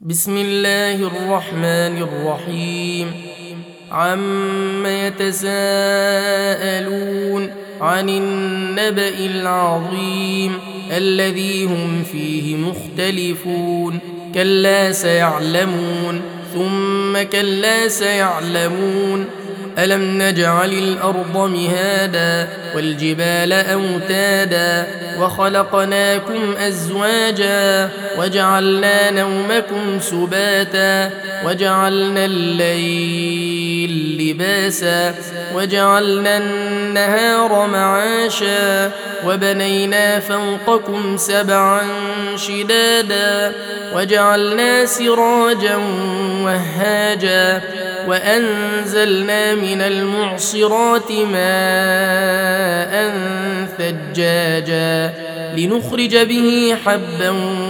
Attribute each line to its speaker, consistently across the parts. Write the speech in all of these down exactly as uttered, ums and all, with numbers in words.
Speaker 1: بسم الله الرحمن الرحيم. عم يتساءلون عن النبأ العظيم الذي هم فيه مختلفون. كلا سيعلمون ثم كلا سيعلمون. ألم نجعل الأرض مهادا والجبال أوتادا وخلقناكم أزواجا وجعلنا نومكم سباتا وجعلنا الليل لباسا وجعلنا النهار معاشا وبنينا فوقكم سبعا شدادا وجعلنا سراجا وهاجا وأنزلنا من المعصرات ماء ثجاجا لنخرج به حبا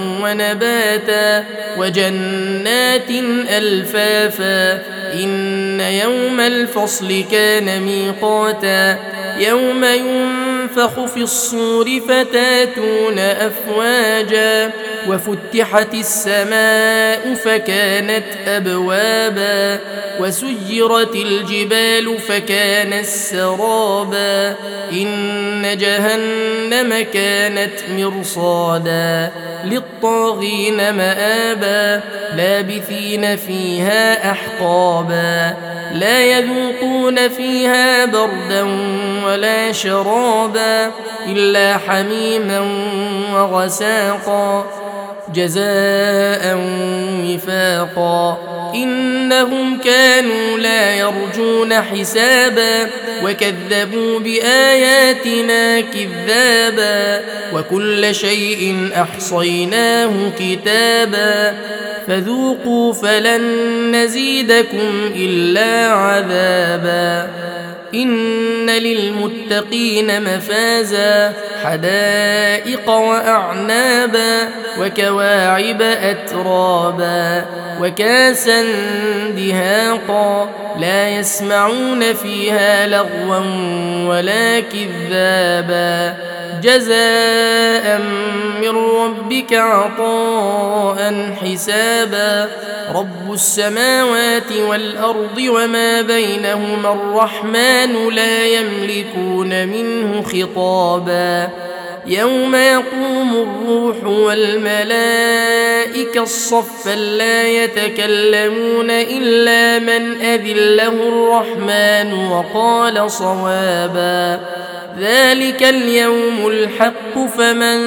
Speaker 1: ونباتا وجنات ألفافا. إن يوم الفصل كان ميقاتا يوم ينفخ في الصور فتاتون أفواجا وفتحت السماء فكانت أبوابا وسيرت الجبال فكانت سرابا. إن جهنم كانت مرصادا للطاغين مآبا لابثين فيها أحقابا لا يذوقون فيها بردا ولا شرابا إلا حميما وغساقا جزاء وفاقا. إنهم كانوا لا يرجون حسابا وكذبوا بآياتنا كذابا وكل شيء أحصيناه كتابا فذوقوا فلن نزيدكم إلا عذابا. إن للمتقين مفازا حدائق وأعنابا وكواعب أترابا وكاسا دهاقا لا يسمعون فيها لغوا ولا كذابا جزاء من ربك عطاء حسابا. رب السماوات والأرض وما بينهما الرحمن لا يملكون منه خطابا. يوم يقوم الروح والملائكة صفا لا يتكلمون إلا من أذن له الرحمن وقال صوابا. ذلك اليوم الحق فمن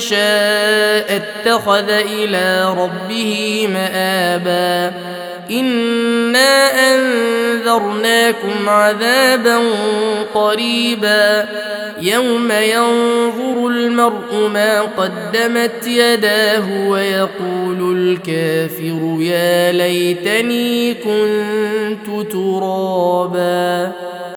Speaker 1: شاء اتخذ إلى ربه مآبا. إنا أنذرناكم عذابا قريبا يوم ينظر المرء ما قدمت يداه ويقول الكافر يا ليتني كنت ترابا.